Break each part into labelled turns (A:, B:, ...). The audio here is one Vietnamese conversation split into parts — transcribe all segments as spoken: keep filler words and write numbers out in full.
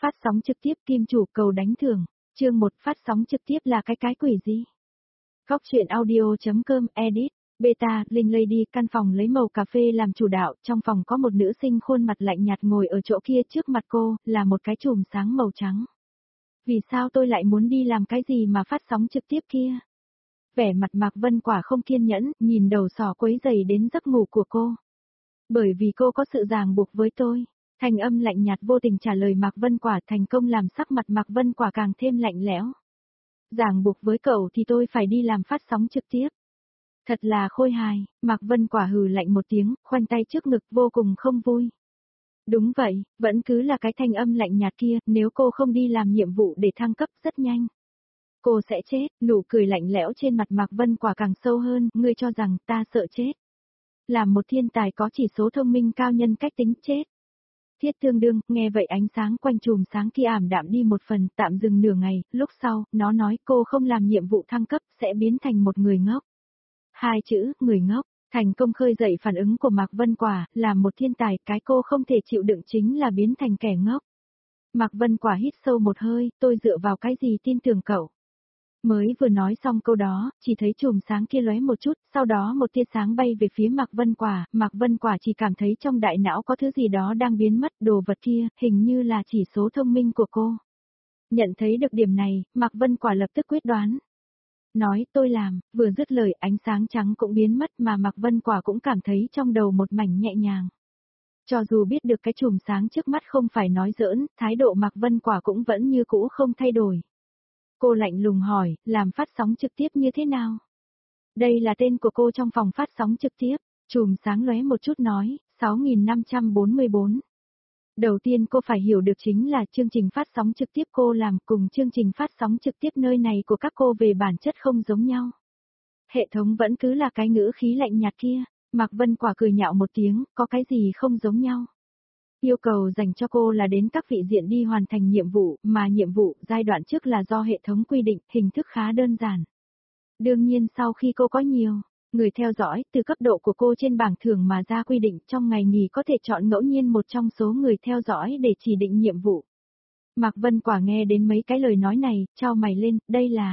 A: Phát sóng trực tiếp kim chủ cầu đánh thưởng, chương một phát sóng trực tiếp là cái cái quỷ gì? Góc truyện audio.com edit, beta, Linh Lady căn phòng lấy màu cà phê làm chủ đạo, trong phòng có một nữ sinh khuôn mặt lạnh nhạt ngồi ở chỗ kia trước mặt cô, là một cái chùm sáng màu trắng. Vì sao tôi lại muốn đi làm cái gì mà phát sóng trực tiếp kia? Vẻ mặt Mạc Vân Quả không kiên nhẫn, nhìn đầu sỏ quấy rầy đến giấc ngủ của cô. Bởi vì cô có sự ràng buộc với tôi. Thanh âm lạnh nhạt vô tình trả lời Mạc Vân Quả thành công làm sắc mặt Mạc Vân Quả càng thêm lạnh lẽo. Ràng buộc với cậu thì tôi phải đi làm phát sóng trực tiếp. Thật là khôi hài, Mạc Vân Quả hừ lạnh một tiếng, khoanh tay trước ngực vô cùng không vui. Đúng vậy, vẫn cứ là cái thanh âm lạnh nhạt kia, nếu cô không đi làm nhiệm vụ để thăng cấp rất nhanh. Cô sẽ chết, nụ cười lạnh lẽo trên mặt Mạc Vân Quả càng sâu hơn, ngươi cho rằng ta sợ chết. Làm một thiên tài có chỉ số thông minh cao nhân cách tính chết. Thiết Tương Đương, nghe vậy ánh sáng quanh chùm sáng kia ảm đạm đi một phần, tạm dừng nửa ngày, lúc sau, nó nói cô không làm nhiệm vụ thăng cấp, sẽ biến thành một người ngốc. Hai chữ, người ngốc, thành công khơi dậy phản ứng của Mạc Vân Quả, làm một thiên tài, cái cô không thể chịu đựng chính là biến thành kẻ ngốc. Mạc Vân Quả hít sâu một hơi, tôi dựa vào cái gì tin tưởng cậu. Mới vừa nói xong câu đó, chỉ thấy chùm sáng kia lóe một chút, sau đó một tia sáng bay về phía Mạc Vân Quả, Mạc Vân Quả chỉ cảm thấy trong đại não có thứ gì đó đang biến mất, đồ vật kia, hình như là chỉ số thông minh của cô. Nhận thấy được điểm này, Mạc Vân Quả lập tức quyết đoán. Nói tôi làm, vừa dứt lời ánh sáng trắng cũng biến mất mà Mạc Vân Quả cũng cảm thấy trong đầu một mảnh nhẹ nhàng. Cho dù biết được cái chùm sáng trước mắt không phải nói giỡn, thái độ Mạc Vân Quả cũng vẫn như cũ không thay đổi. Cô lạnh lùng hỏi, làm phát sóng trực tiếp như thế nào? Đây là tên của cô trong phòng phát sóng trực tiếp, chùm sáng lóe một chút nói, sáu nghìn năm trăm bốn mươi bốn. Đầu tiên cô phải hiểu được chính là chương trình phát sóng trực tiếp cô làm cùng chương trình phát sóng trực tiếp nơi này của các cô về bản chất không giống nhau. Hệ thống vẫn cứ là cái ngữ khí lạnh nhạt kia, Mạc Vân Quả cười nhạo một tiếng, có cái gì không giống nhau. Yêu cầu dành cho cô là đến các vị diện đi hoàn thành nhiệm vụ, mà nhiệm vụ giai đoạn trước là do hệ thống quy định, hình thức khá đơn giản. Đương nhiên sau khi cô có nhiều người theo dõi, từ cấp độ của cô trên bảng thưởng mà ra quy định trong ngày nghỉ có thể chọn ngẫu nhiên một trong số người theo dõi để chỉ định nhiệm vụ. Mạc Vân Quả nghe đến mấy cái lời nói này, chau mày lên, đây là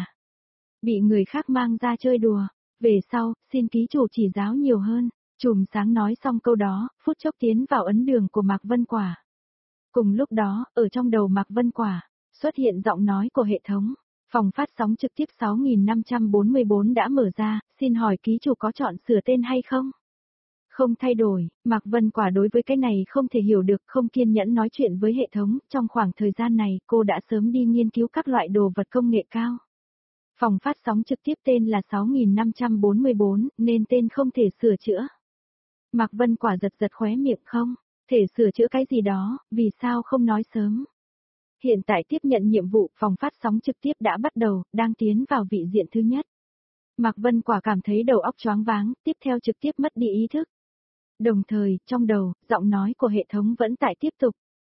A: bị người khác mang ra chơi đùa. Về sau, xin ký chủ chỉ giáo nhiều hơn. Chùm sáng nói xong câu đó, phút chốc tiến vào ấn đường của Mạc Vân Quả. Cùng lúc đó, ở trong đầu Mạc Vân Quả, xuất hiện giọng nói của hệ thống. Phòng phát sóng trực tiếp sáu nghìn năm trăm bốn mươi bốn đã mở ra, xin hỏi ký chủ có chọn sửa tên hay không? Không thay đổi, Mạc Vân Quả đối với cái này không thể hiểu được, không kiên nhẫn nói chuyện với hệ thống, trong khoảng thời gian này cô đã sớm đi nghiên cứu các loại đồ vật công nghệ cao. Phòng phát sóng trực tiếp tên là sáu nghìn năm trăm bốn mươi bốn, nên tên không thể sửa chữa. Mạc Vân Quả giật giật khóe miệng không, thể sửa chữa cái gì đó, vì sao không nói sớm. Hiện tại tiếp nhận nhiệm vụ, phòng phát sóng trực tiếp đã bắt đầu, đang tiến vào vị diện thứ nhất. Mạc Vân Quả cảm thấy đầu óc choáng váng, tiếp theo trực tiếp mất đi ý thức. Đồng thời, trong đầu, giọng nói của hệ thống vẫn tại tiếp tục.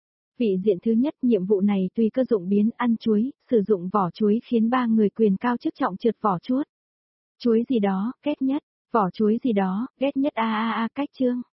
A: Vị diện thứ nhất, nhiệm vụ này tùy cơ dụng biến ăn chuối, sử dụng vỏ chuối khiến ba người quyền cao chức trọng trượt vỏ chuốt. Chuối gì đó, ghét nhất, vỏ chuối gì đó, ghét nhất a a a cách chương.